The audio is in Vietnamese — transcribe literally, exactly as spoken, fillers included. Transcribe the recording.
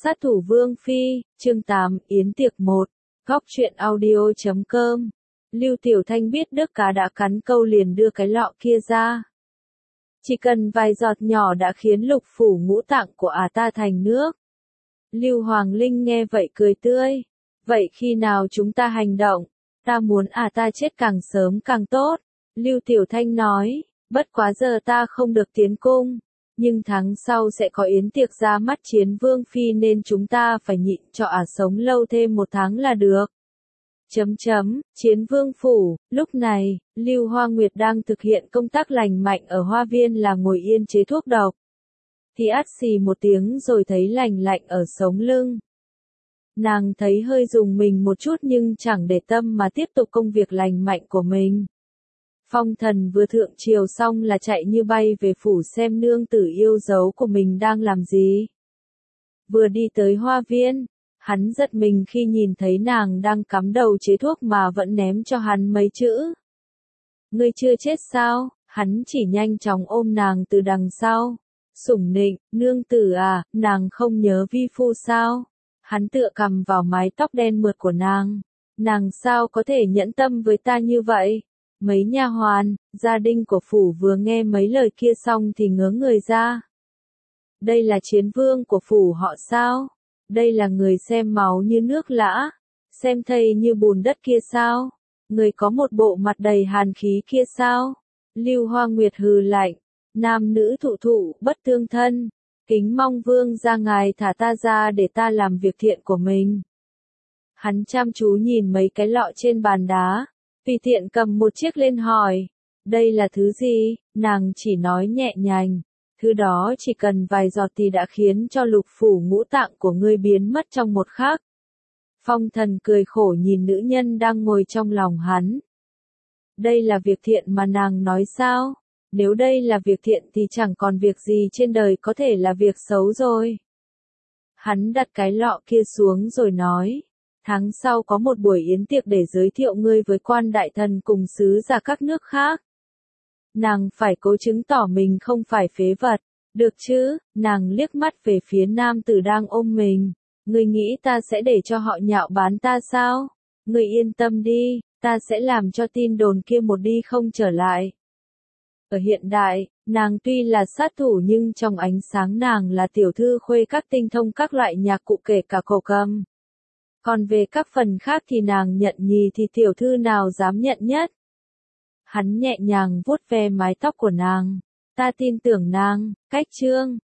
Sát thủ Vương Phi, chương tám, Yến tiệc một, góc truyện audio chấm com. Lưu Tiểu Thanh biết nước cá đã cắn câu liền đưa cái lọ kia ra. Chỉ cần vài giọt nhỏ đã khiến lục phủ ngũ tạng của ả ta thành nước. Lưu Hoàng Linh nghe vậy cười tươi. Vậy khi nào chúng ta hành động? Ta muốn ả ta chết càng sớm càng tốt. Lưu Tiểu Thanh nói, bất quá giờ ta không được tiến cung. Nhưng tháng sau sẽ có yến tiệc ra mắt Chiến Vương Phi nên chúng ta phải nhịn cho ả sống lâu thêm một tháng là được. Chấm chấm, Chiến Vương Phủ, lúc này, Lưu Hoa Nguyệt đang thực hiện công tác lành mạnh ở hoa viên là ngồi yên chế thuốc độc. Thì át xì một tiếng rồi thấy lành lạnh ở sống lưng. Nàng thấy hơi rùng mình một chút nhưng chẳng để tâm mà tiếp tục công việc lành mạnh của mình. Phong Thần vừa thượng triều xong là chạy như bay về phủ xem nương tử yêu dấu của mình đang làm gì. Vừa đi tới hoa viên, hắn giật mình khi nhìn thấy nàng đang cắm đầu chế thuốc mà vẫn ném cho hắn mấy chữ. Ngươi chưa chết sao? Hắn chỉ nhanh chóng ôm nàng từ đằng sau. Sủng nịnh, nương tử à, nàng không nhớ vi phu sao? Hắn tựa cằm vào mái tóc đen mượt của nàng. Nàng sao có thể nhẫn tâm với ta như vậy? Mấy nha hoàn, gia đình của phủ vừa nghe mấy lời kia xong thì ngớ người ra. Đây là chiến vương của phủ họ sao? Đây là người xem máu như nước lã, xem thây như bùn đất kia sao? Người có một bộ mặt đầy hàn khí kia sao? Lưu Hoa Nguyệt hừ lạnh, nam nữ thụ thụ, bất tương thân, kính mong vương gia ngài thả ta ra để ta làm việc thiện của mình. Hắn chăm chú nhìn mấy cái lọ trên bàn đá. Tùy tiện cầm một chiếc lên hỏi, đây là thứ gì? Nàng chỉ nói nhẹ nhàng, thứ đó chỉ cần vài giọt thì đã khiến cho lục phủ ngũ tạng của ngươi biến mất trong một khắc. Phong Thần cười khổ nhìn nữ nhân đang ngồi trong lòng hắn. Đây là việc thiện mà nàng nói sao? Nếu đây là việc thiện thì chẳng còn việc gì trên đời có thể là việc xấu rồi. Hắn đặt cái lọ kia xuống rồi nói. Tháng sau có một buổi yến tiệc để giới thiệu ngươi với quan đại thần cùng sứ giả các nước khác. Nàng phải cố chứng tỏ mình không phải phế vật. Được chứ? Nàng liếc mắt về phía nam tử đang ôm mình. Ngươi nghĩ ta sẽ để cho họ nhạo báng ta sao? Ngươi yên tâm đi, ta sẽ làm cho tin đồn kia một đi không trở lại. Ở hiện đại, nàng tuy là sát thủ nhưng trong ánh sáng nàng là tiểu thư khuê các tinh thông các loại nhạc cụ kể cả cổ cầm. Còn về các phần khác thì nàng nhận nhì thì tiểu thư nào dám nhận nhất. Hắn nhẹ nhàng vuốt ve mái tóc của nàng. Ta tin tưởng nàng, cách chương.